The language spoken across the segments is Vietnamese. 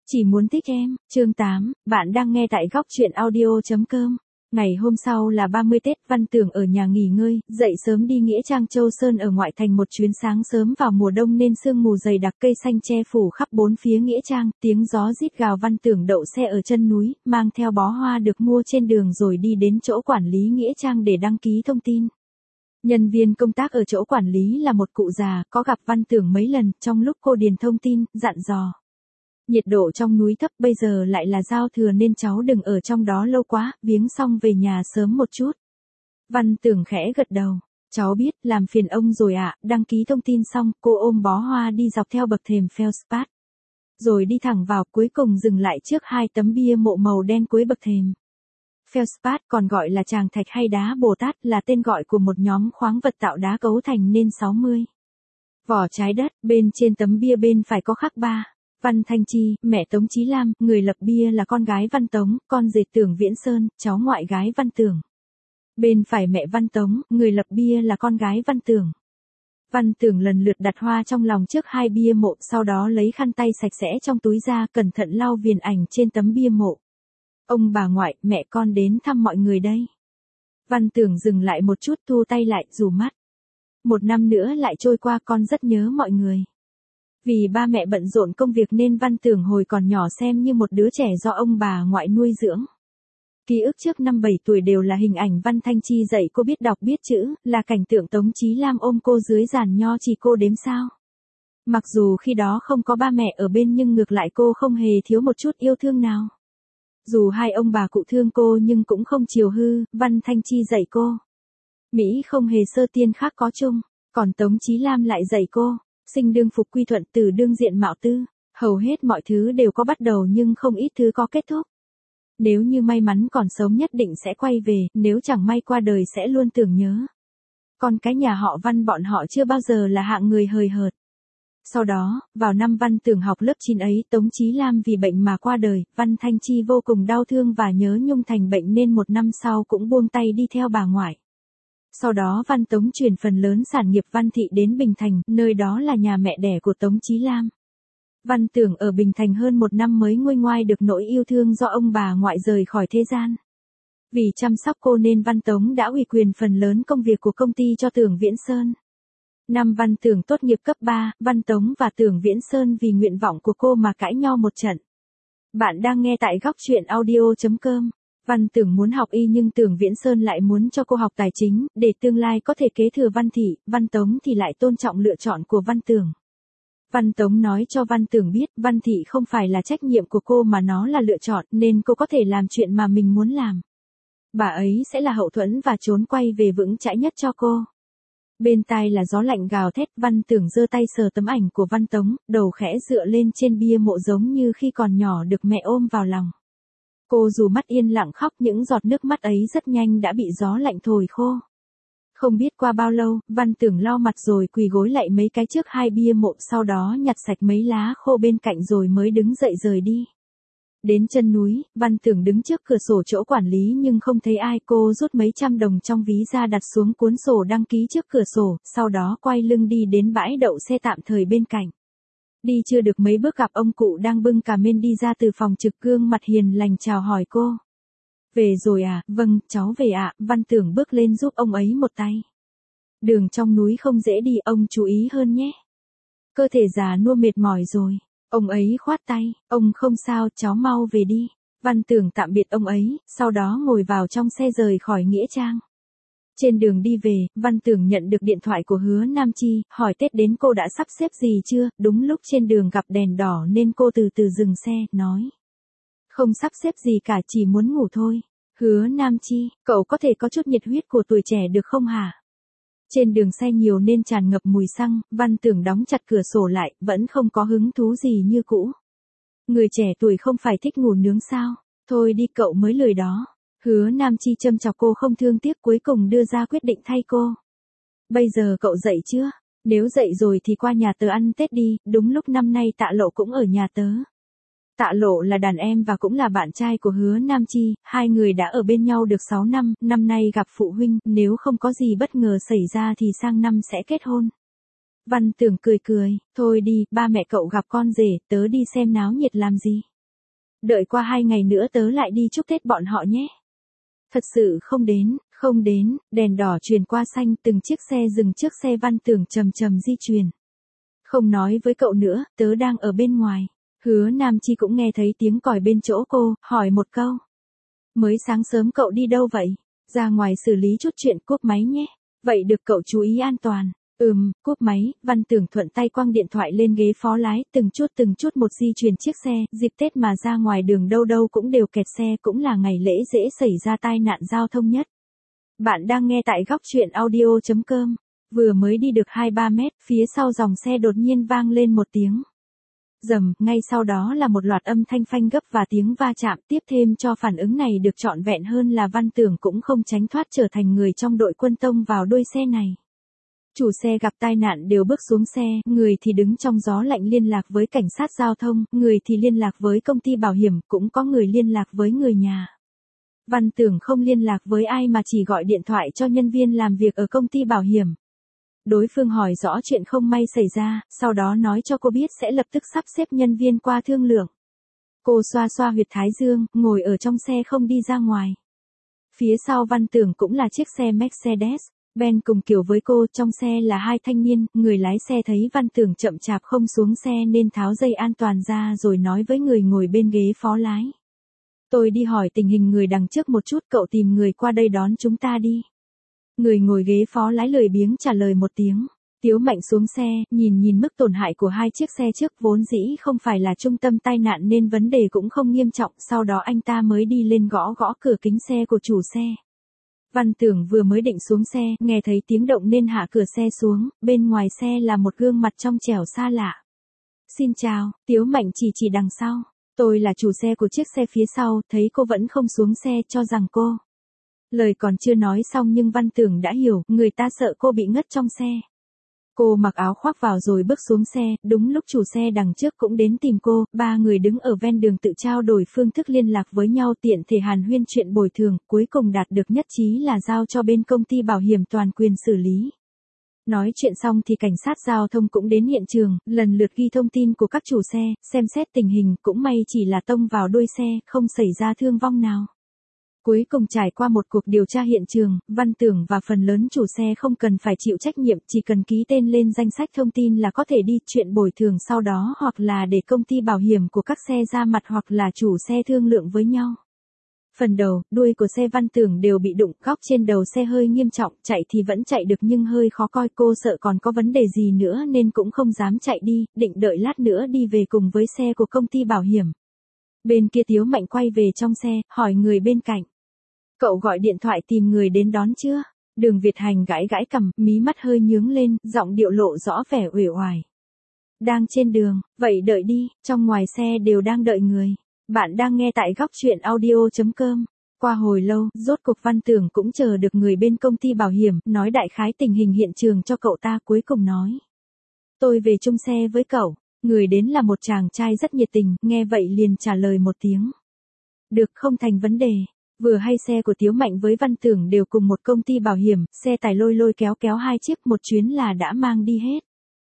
Chỉ muốn thích em, chương 8, bạn đang nghe tại góc truyện audio.com. Ngày hôm sau là 30 Tết, Văn Tưởng ở nhà nghỉ ngơi, dậy sớm đi Nghĩa Trang Châu Sơn ở ngoại thành một chuyến. Sáng sớm vào mùa đông nên sương mù dày đặc, cây xanh che phủ khắp bốn phía Nghĩa Trang, tiếng gió rít gào. Văn Tưởng đậu xe ở chân núi, mang theo bó hoa được mua trên đường rồi đi đến chỗ quản lý Nghĩa Trang để đăng ký thông tin. Nhân viên công tác ở chỗ quản lý là một cụ già, có gặp Văn Tưởng mấy lần. Trong lúc cô điền thông tin, dặn dò: nhiệt độ trong núi thấp, bây giờ lại là giao thừa nên cháu đừng ở trong đó lâu quá, viếng xong về nhà sớm một chút. Văn Tưởng khẽ gật đầu. Cháu biết, làm phiền ông rồi ạ. Đăng ký thông tin xong, cô ôm bó hoa đi dọc theo bậc thềm Feldspar, rồi đi thẳng vào, cuối cùng dừng lại trước hai tấm bia mộ màu đen cuối bậc thềm. Feldspar, còn gọi là tràng thạch hay đá Bồ Tát, là tên gọi của một nhóm khoáng vật tạo đá cấu thành nên 60 vỏ trái đất. Bên trên tấm bia bên phải có khắc 3. Văn Thanh Chi, mẹ Tống Chí Lam, người lập bia là con gái Văn Tống, con rể Tưởng Viễn Sơn, cháu ngoại gái Văn Tưởng. Bên phải mẹ Văn Tống, người lập bia là con gái Văn Tưởng. Văn Tưởng lần lượt đặt hoa trong lòng trước hai bia mộ, sau đó lấy khăn tay sạch sẽ trong túi ra, cẩn thận lau viền ảnh trên tấm bia mộ. Ông bà ngoại, mẹ con đến thăm mọi người đây. Văn Tưởng dừng lại một chút, thu tay lại, rủ mắt. Một năm nữa lại trôi qua, con rất nhớ mọi người. Vì ba mẹ bận rộn công việc nên Văn Tưởng hồi còn nhỏ xem như một đứa trẻ do ông bà ngoại nuôi dưỡng. Ký ức trước năm 7 tuổi đều là hình ảnh Văn Thanh Chi dạy cô biết đọc biết chữ, là cảnh tượng Tống Chí Lam ôm cô dưới giàn nho chỉ cô đếm sao. Mặc dù khi đó không có ba mẹ ở bên nhưng ngược lại cô không hề thiếu một chút yêu thương nào. Dù hai ông bà cụ thương cô nhưng cũng không chiều hư. Văn Thanh Chi dạy cô: Mỹ không hề sơ tiên khác có chung. Còn Tống Chí Lam lại dạy cô: sinh đương phục quy thuận, từ đương diện mạo tư. Hầu hết mọi thứ đều có bắt đầu nhưng không ít thứ có kết thúc. Nếu như may mắn còn sống nhất định sẽ quay về, nếu chẳng may qua đời sẽ luôn tưởng nhớ. Còn cái nhà họ Văn bọn họ chưa bao giờ là hạng người hời hợt. Sau đó, vào năm Văn Tưởng học lớp 9 ấy, Tống Chí Lam vì bệnh mà qua đời. Văn Thanh Chi vô cùng đau thương và nhớ nhung thành bệnh nên một năm sau cũng buông tay đi theo bà ngoại. Sau đó Văn Tống chuyển phần lớn sản nghiệp Văn Thị đến Bình Thành, nơi đó là nhà mẹ đẻ của Tống Chí Lam. Văn Tưởng ở Bình Thành hơn một năm mới nguôi ngoai được nỗi yêu thương do ông bà ngoại rời khỏi thế gian. Vì chăm sóc cô nên Văn Tống đã ủy quyền phần lớn công việc của công ty cho Tưởng Viễn Sơn. Năm Văn Tưởng tốt nghiệp cấp 3, Văn Tống và Tưởng Viễn Sơn vì nguyện vọng của cô mà cãi nhau một trận. Bạn đang nghe tại góc truyện audio.com. Văn Tưởng muốn học y nhưng Tưởng Viễn Sơn lại muốn cho cô học tài chính, để tương lai có thể kế thừa Văn Thị. Văn Tống thì lại tôn trọng lựa chọn của Văn Tưởng. Văn Tống nói cho Văn Tưởng biết Văn Thị không phải là trách nhiệm của cô mà nó là lựa chọn, nên cô có thể làm chuyện mà mình muốn làm. Bà ấy sẽ là hậu thuẫn và trốn quay về vững chãi nhất cho cô. Bên tai là gió lạnh gào thét. Văn Tưởng giơ tay sờ tấm ảnh của Văn Tống, đầu khẽ dựa lên trên bia mộ giống như khi còn nhỏ được mẹ ôm vào lòng. Cô dù mắt yên lặng khóc, những giọt nước mắt ấy rất nhanh đã bị gió lạnh thổi khô. Không biết qua bao lâu, Văn Tưởng lau mặt rồi quỳ gối lại mấy cái trước hai bia mộ, sau đó nhặt sạch mấy lá khô bên cạnh rồi mới đứng dậy rời đi. Đến chân núi, Văn Tưởng đứng trước cửa sổ chỗ quản lý nhưng không thấy ai. Cô rút mấy trăm đồng trong ví ra đặt xuống cuốn sổ đăng ký trước cửa sổ, sau đó quay lưng đi đến bãi đậu xe tạm thời bên cạnh. Đi chưa được mấy bước gặp ông cụ đang bưng cà mên đi ra từ phòng trực, gương mặt hiền lành chào hỏi cô. Về rồi à? Vâng, cháu về ạ. Văn Tưởng bước lên giúp ông ấy một tay. Đường trong núi không dễ đi, ông chú ý hơn nhé. Cơ thể già nua mệt mỏi rồi. Ông ấy khoát tay. Ông không sao, cháu mau về đi. Văn Tưởng tạm biệt ông ấy, sau đó ngồi vào trong xe rời khỏi Nghĩa Trang. Trên đường đi về, Văn Tưởng nhận được điện thoại của Hứa Nam Chi, hỏi Tết đến cô đã sắp xếp gì chưa. Đúng lúc trên đường gặp đèn đỏ nên cô từ từ dừng xe, nói: không sắp xếp gì cả, chỉ muốn ngủ thôi. Hứa Nam Chi, cậu có thể có chút nhiệt huyết của tuổi trẻ được không hả? Trên đường xe nhiều nên tràn ngập mùi xăng. Văn Tưởng đóng chặt cửa sổ lại, vẫn không có hứng thú gì như cũ. Người trẻ tuổi không phải thích ngủ nướng sao? Thôi đi, cậu mới lười đó. Hứa Nam Chi châm chọc cô không thương tiếc, cuối cùng đưa ra quyết định thay cô. Bây giờ cậu dậy chưa? Nếu dậy rồi thì qua nhà tớ ăn Tết đi, đúng lúc năm nay Tạ Lộ cũng ở nhà tớ. Tạ Lộ là đàn em và cũng là bạn trai của Hứa Nam Chi, hai người đã ở bên nhau được 6 năm, năm nay gặp phụ huynh, nếu không có gì bất ngờ xảy ra thì sang năm sẽ kết hôn. Văn Tưởng cười cười, thôi đi, ba mẹ cậu gặp con rể, tớ đi xem náo nhiệt làm gì. Đợi qua 2 ngày nữa tớ lại đi chúc Tết bọn họ nhé. Thật sự không đến, đèn đỏ truyền qua xanh, từng chiếc xe dừng trước xe Văn Tưởng chậm chậm di chuyển. Không nói với cậu nữa, tớ đang ở bên ngoài. Hứa Nam Chi cũng nghe thấy tiếng còi bên chỗ cô, hỏi một câu. Mới sáng sớm cậu đi đâu vậy? Ra ngoài xử lý chút chuyện, cúp máy nhé. Vậy được, cậu chú ý an toàn. Cúp máy. Văn Tưởng thuận tay quăng điện thoại lên ghế phó lái, từng chút một di chuyển chiếc xe. Dịp Tết mà ra ngoài đường đâu đâu cũng đều kẹt xe, cũng là ngày lễ dễ xảy ra tai nạn giao thông nhất. Bạn đang nghe tại góc chuyện audio.com. Vừa mới đi được 2-3 mét, phía sau dòng xe đột nhiên vang lên một tiếng rầm, ngay sau đó là một loạt âm thanh phanh gấp và tiếng va chạm, tiếp thêm cho phản ứng này được trọn vẹn hơn là Văn Tưởng cũng không tránh thoát trở thành người trong đội quân tông vào đuôi xe này. Chủ xe gặp tai nạn đều bước xuống xe, người thì đứng trong gió lạnh liên lạc với cảnh sát giao thông, người thì liên lạc với công ty bảo hiểm, cũng có người liên lạc với người nhà. Văn Tưởng không liên lạc với ai mà chỉ gọi điện thoại cho nhân viên làm việc ở công ty bảo hiểm. Đối phương hỏi rõ chuyện không may xảy ra, sau đó nói cho cô biết sẽ lập tức sắp xếp nhân viên qua thương lượng. Cô xoa xoa huyệt thái dương, ngồi ở trong xe không đi ra ngoài. Phía sau Văn Tưởng cũng là chiếc xe Mercedes-Benz cùng kiểu với cô, trong xe là 2 thanh niên, người lái xe thấy Văn Tưởng chậm chạp không xuống xe nên tháo dây an toàn ra rồi nói với người ngồi bên ghế phó lái. Tôi đi hỏi tình hình người đằng trước một chút, cậu tìm người qua đây đón chúng ta đi. Người ngồi ghế phó lái lười biếng trả lời một tiếng. Tiếu Mạnh xuống xe, nhìn mức tổn hại của 2 chiếc xe trước, vốn dĩ không phải là trung tâm tai nạn nên vấn đề cũng không nghiêm trọng, sau đó anh ta mới đi lên gõ cửa kính xe của chủ xe. Văn Tưởng vừa mới định xuống xe, nghe thấy tiếng động nên hạ cửa xe xuống, bên ngoài xe là một gương mặt trong trẻo xa lạ. Xin chào, Tiếu Mạnh chỉ đằng sau. Tôi là chủ xe của chiếc xe phía sau, thấy cô vẫn không xuống xe cho rằng cô. Lời còn chưa nói xong nhưng Văn Tưởng đã hiểu, người ta sợ cô bị ngất trong xe. Cô mặc áo khoác vào rồi bước xuống xe, đúng lúc chủ xe đằng trước cũng đến tìm cô, 3 người đứng ở ven đường tự trao đổi phương thức liên lạc với nhau tiện thể hàn huyên chuyện bồi thường, cuối cùng đạt được nhất trí là giao cho bên công ty bảo hiểm toàn quyền xử lý. Nói chuyện xong thì cảnh sát giao thông cũng đến hiện trường, lần lượt ghi thông tin của các chủ xe, xem xét tình hình, cũng may chỉ là tông vào đuôi xe, không xảy ra thương vong nào. Cuối cùng trải qua một cuộc điều tra hiện trường, Văn Tưởng và phần lớn chủ xe không cần phải chịu trách nhiệm, chỉ cần ký tên lên danh sách thông tin là có thể đi, chuyện bồi thường sau đó hoặc là để công ty bảo hiểm của các xe ra mặt hoặc là chủ xe thương lượng với nhau. Phần đầu, đuôi của xe Văn Tưởng đều bị đụng, góc trên đầu xe hơi nghiêm trọng, chạy thì vẫn chạy được nhưng hơi khó coi, cô sợ còn có vấn đề gì nữa nên cũng không dám chạy đi, định đợi lát nữa đi về cùng với xe của công ty bảo hiểm. Bên kia Tiếu Mạnh quay về trong xe, hỏi người bên cạnh. Cậu gọi điện thoại tìm người đến đón chưa? Đường Việt Hành gãi cằm, mí mắt hơi nhướng lên, giọng điệu lộ rõ vẻ uể oải. Đang trên đường, vậy đợi đi, trong ngoài xe đều đang đợi người. Bạn đang nghe tại góc chuyện audio.com. Qua hồi lâu, rốt cuộc Văn Tưởng cũng chờ được người bên công ty bảo hiểm, nói đại khái tình hình hiện trường cho cậu ta, cuối cùng nói. Tôi về chung xe với cậu. Người đến là một chàng trai rất nhiệt tình, nghe vậy liền trả lời một tiếng. Được, không thành vấn đề. Vừa hay xe của Tiếu Mạnh với Văn Tưởng đều cùng một công ty bảo hiểm, xe tải lôi kéo 2 chiếc, một chuyến là đã mang đi hết.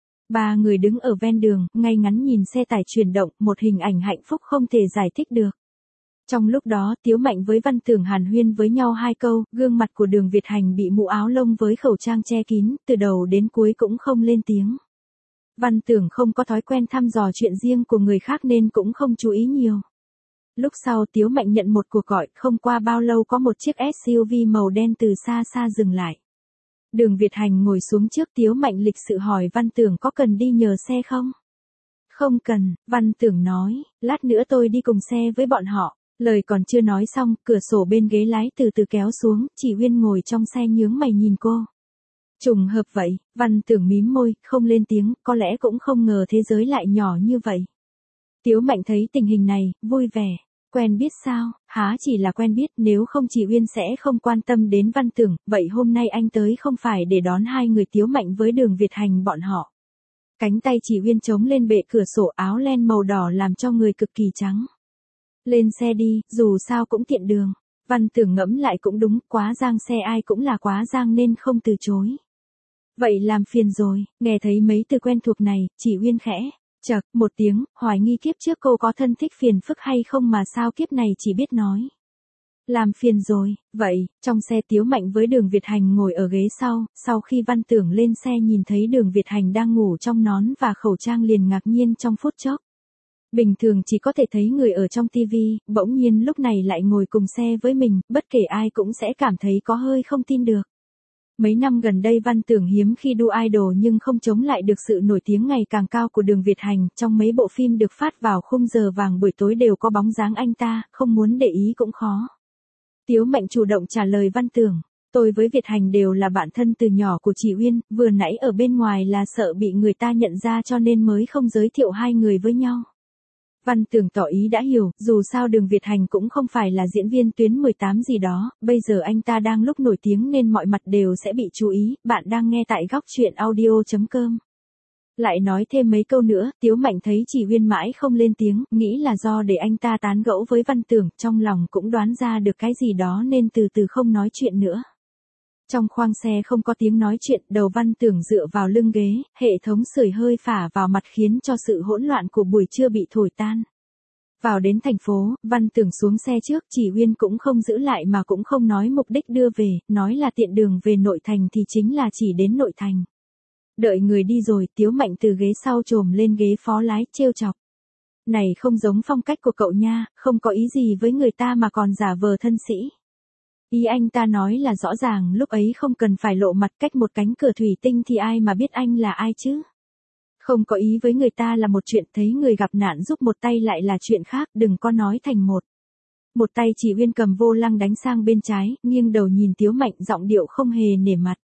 3 người đứng ở ven đường, ngay ngắn nhìn xe tải chuyển động, một hình ảnh hạnh phúc không thể giải thích được. Trong lúc đó, Tiếu Mạnh với Văn Tưởng hàn huyên với nhau 2 câu, gương mặt của Đường Việt Hành bị mũ áo lông với khẩu trang che kín, từ đầu đến cuối cũng không lên tiếng. Văn Tưởng không có thói quen thăm dò chuyện riêng của người khác nên cũng không chú ý nhiều. Lúc sau Tiếu Mạnh nhận một cuộc gọi, không qua bao lâu có một chiếc SUV màu đen từ xa dừng lại. Đường Việt Hành ngồi xuống trước, Tiếu Mạnh lịch sự hỏi Văn Tưởng có cần đi nhờ xe không? Không cần, Văn Tưởng nói, lát nữa tôi đi cùng xe với bọn họ. Lời còn chưa nói xong, cửa sổ bên ghế lái từ từ kéo xuống, Chỉ Uyên ngồi trong xe nhướng mày nhìn cô. Trùng hợp vậy, Văn Tưởng mím môi, không lên tiếng, có lẽ cũng không ngờ thế giới lại nhỏ như vậy. Tiếu Mạnh thấy tình hình này, vui vẻ. Quen biết sao? Há chỉ là quen biết, nếu không Chỉ Uyên sẽ không quan tâm đến Văn Tưởng, vậy hôm nay anh tới không phải để đón 2 người Tiếu Mạnh với Đường Việt Hành bọn họ. Cánh tay Chỉ Uyên chống lên bệ cửa sổ, áo len màu đỏ làm cho người cực kỳ trắng. Lên xe đi, dù sao cũng tiện đường. Văn Tưởng ngẫm lại cũng đúng, quá giang xe ai cũng là quá giang nên không từ chối. Vậy làm phiền rồi, nghe thấy mấy từ quen thuộc này, Chỉ Uyên khẽ Chậc, một tiếng, hoài nghi kiếp trước cô có thân thích phiền phức hay không mà sao kiếp này chỉ biết nói. Làm phiền rồi, vậy, trong xe Tiếu Mạnh với Đường Việt Hành ngồi ở ghế sau khi Văn Tưởng lên xe nhìn thấy Đường Việt Hành đang ngủ trong nón và khẩu trang liền ngạc nhiên trong phút chốc. Bình thường chỉ có thể thấy người ở trong tivi, bỗng nhiên lúc này lại ngồi cùng xe với mình, bất kể ai cũng sẽ cảm thấy có hơi không tin được. Mấy năm gần đây Văn Tưởng hiếm khi đu idol nhưng không chống lại được sự nổi tiếng ngày càng cao của Đường Việt Hành, trong mấy bộ phim được phát vào khung giờ vàng buổi tối đều có bóng dáng anh ta, không muốn để ý cũng khó. Tiếu Mạnh chủ động trả lời Văn Tưởng, tôi với Việt Hành đều là bạn thân từ nhỏ của chị Uyên, vừa nãy ở bên ngoài là sợ bị người ta nhận ra cho nên mới không giới thiệu hai người với nhau. Văn Tưởng tỏ ý đã hiểu, dù sao Đường Việt Hành cũng không phải là diễn viên tuyến 18 gì đó, bây giờ anh ta đang lúc nổi tiếng nên mọi mặt đều sẽ bị chú ý, bạn đang nghe tại góc truyện audio.com. Lại nói thêm mấy câu nữa, Tiếu Mạnh thấy chị Uyên mãi không lên tiếng, nghĩ là do để anh ta tán gẫu với Văn Tưởng, trong lòng cũng đoán ra được cái gì đó nên từ từ không nói chuyện nữa. Trong khoang xe không có tiếng nói chuyện, đầu Văn Tưởng dựa vào lưng ghế, hệ thống sưởi hơi phả vào mặt khiến cho sự hỗn loạn của buổi trưa bị thổi tan. Vào đến thành phố, Văn Tưởng xuống xe trước, chị Uyên cũng không giữ lại mà cũng không nói mục đích đưa về, nói là tiện đường về nội thành thì chính là chỉ đến nội thành. Đợi người đi rồi, Tiếu Mạnh từ ghế sau chồm lên ghế phó lái, trêu chọc. Này không giống phong cách của cậu nha, không có ý gì với người ta mà còn giả vờ thân sĩ. Ý anh ta nói là rõ ràng lúc ấy không cần phải lộ mặt cách một cánh cửa thủy tinh thì ai mà biết anh là ai chứ. Không có ý với người ta là một chuyện, thấy người gặp nạn giúp một tay lại là chuyện khác, đừng có nói thành một. Một tay chị Uyên cầm vô lăng đánh sang bên trái, nghiêng đầu nhìn Tiếu Mạnh, giọng điệu không hề nể mặt.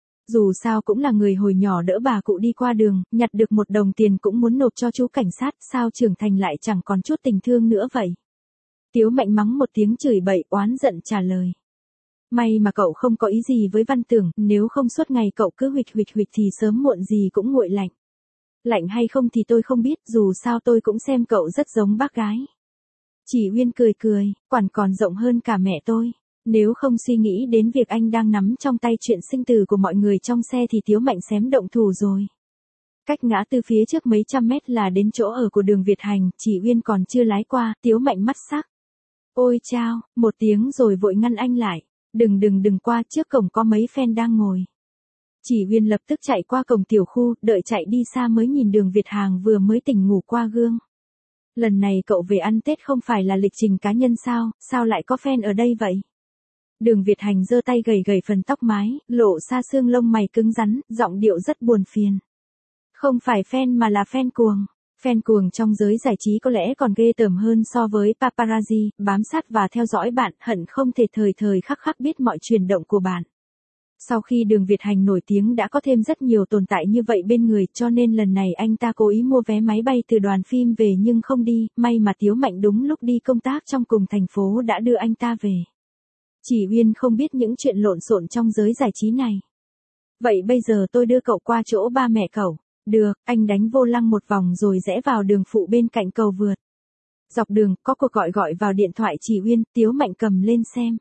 Dù sao cũng là người hồi nhỏ đỡ bà cụ đi qua đường, nhặt được 1 đồng tiền cũng muốn nộp cho chú cảnh sát, sao trưởng thành lại chẳng còn chút tình thương nữa vậy. Tiếu Mạnh mắng một tiếng chửi bậy, oán giận trả lời. May mà cậu không có ý gì với Văn Tưởng, nếu không suốt ngày cậu cứ huỵch thì sớm muộn gì cũng nguội lạnh. Lạnh hay không thì tôi không biết, dù sao tôi cũng xem cậu rất giống bác gái. Chị Uyên cười cười, quản còn rộng hơn cả mẹ tôi. Nếu không suy nghĩ đến việc anh đang nắm trong tay chuyện sinh tử của mọi người trong xe thì Tiếu Mạnh xém động thủ rồi. Cách ngã tư phía trước mấy trăm mét là đến chỗ ở của Đường Việt Hành, chị Uyên còn chưa lái qua, Tiếu Mạnh mắt sắc. Ôi chao, một tiếng rồi vội ngăn anh lại. Đừng qua, trước cổng có mấy fan đang ngồi. Chị Uyên lập tức chạy qua cổng tiểu khu, đợi chạy đi xa mới nhìn Đường Việt Hàng vừa mới tỉnh ngủ qua gương. Lần này cậu về ăn Tết không phải là lịch trình cá nhân sao lại có fan ở đây vậy? Đường Việt Hành giơ tay gầy phần tóc mái, lộ xa xương lông mày cứng rắn, giọng điệu rất buồn phiền. Không phải fan mà là fan cuồng. Fan cuồng trong giới giải trí có lẽ còn ghê tởm hơn so với paparazzi, bám sát và theo dõi bạn, hận không thể thời khắc biết mọi chuyển động của bạn. Sau khi Đường Việt Hành nổi tiếng đã có thêm rất nhiều tồn tại như vậy bên người, cho nên lần này anh ta cố ý mua vé máy bay từ đoàn phim về nhưng không đi, may mà Tiếu Mạnh đúng lúc đi công tác trong cùng thành phố đã đưa anh ta về. Chị Uyên không biết những chuyện lộn xộn trong giới giải trí này. Vậy bây giờ tôi đưa cậu qua chỗ ba mẹ cậu. Được, anh đánh vô lăng một vòng rồi rẽ vào đường phụ bên cạnh cầu vượt. Dọc đường, có cuộc gọi vào điện thoại chị Uyên, Tiếu Mạnh cầm lên xem.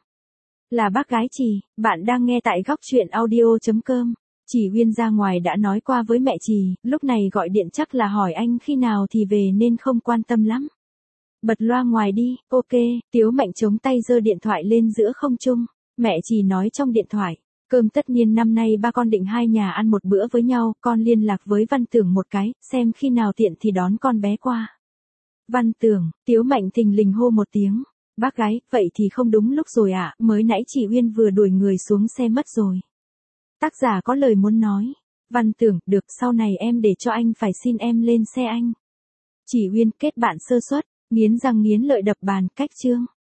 Là bác gái chị, bạn đang nghe tại góc truyện audio.com. Chị Uyên ra ngoài đã nói qua với mẹ chị, lúc này gọi điện chắc là hỏi anh khi nào thì về nên không quan tâm lắm. Bật loa ngoài đi, ok, Tiếu Mạnh chống tay giơ điện thoại lên giữa không trung. Mẹ chị nói trong điện thoại. Cơm tất niên năm nay ba con định hai nhà ăn một bữa với nhau, con liên lạc với Văn Tưởng một cái, xem khi nào tiện thì đón con bé qua. Văn Tưởng, Tiếu Mạnh thình lình hô một tiếng. Bác gái, vậy thì không đúng lúc rồi ạ, mới nãy chị Uyên vừa đuổi người xuống xe mất rồi. Tác giả có lời muốn nói. Văn Tưởng, được, sau này em để cho anh phải xin em lên xe anh. Chị Uyên, kết bạn sơ suất, nghiến răng nghiến lợi đập bàn, cách chương.